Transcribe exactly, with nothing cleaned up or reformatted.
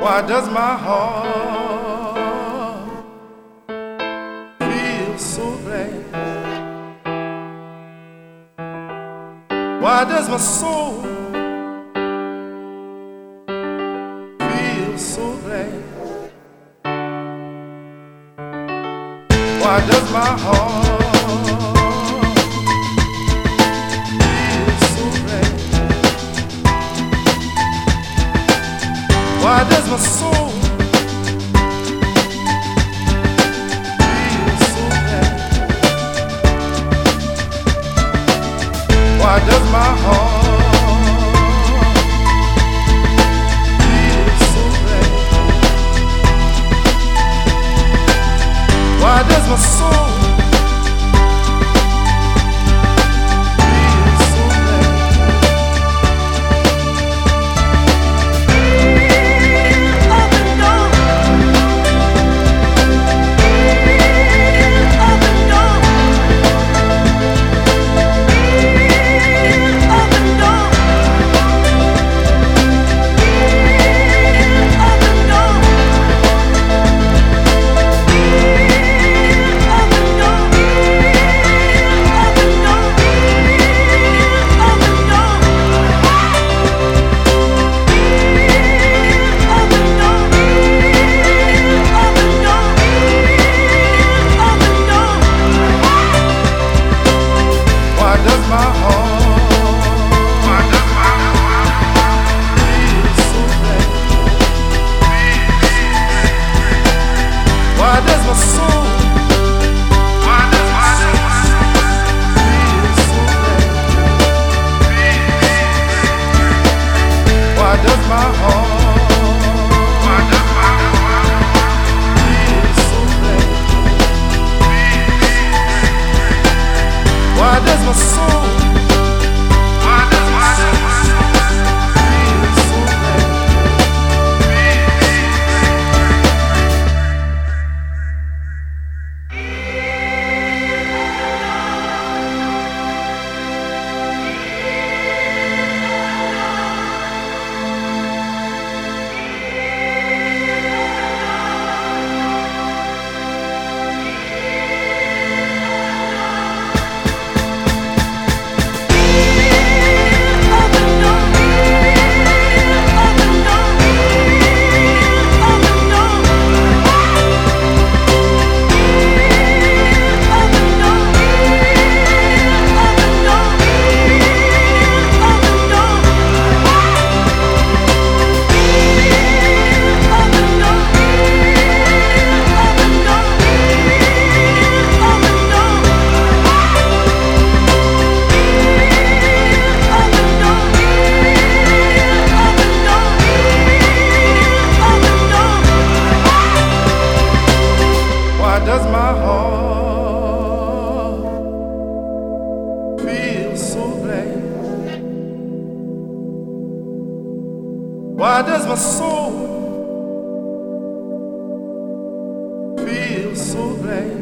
Why does my heart feel so glad? Why does my soul feel so glad? Why does my heart feel so glad? Why does my soul feel so glad? Why does my heart feel so glad? Why does my soul does my heart feel so glad? Why does my soul feel so glad?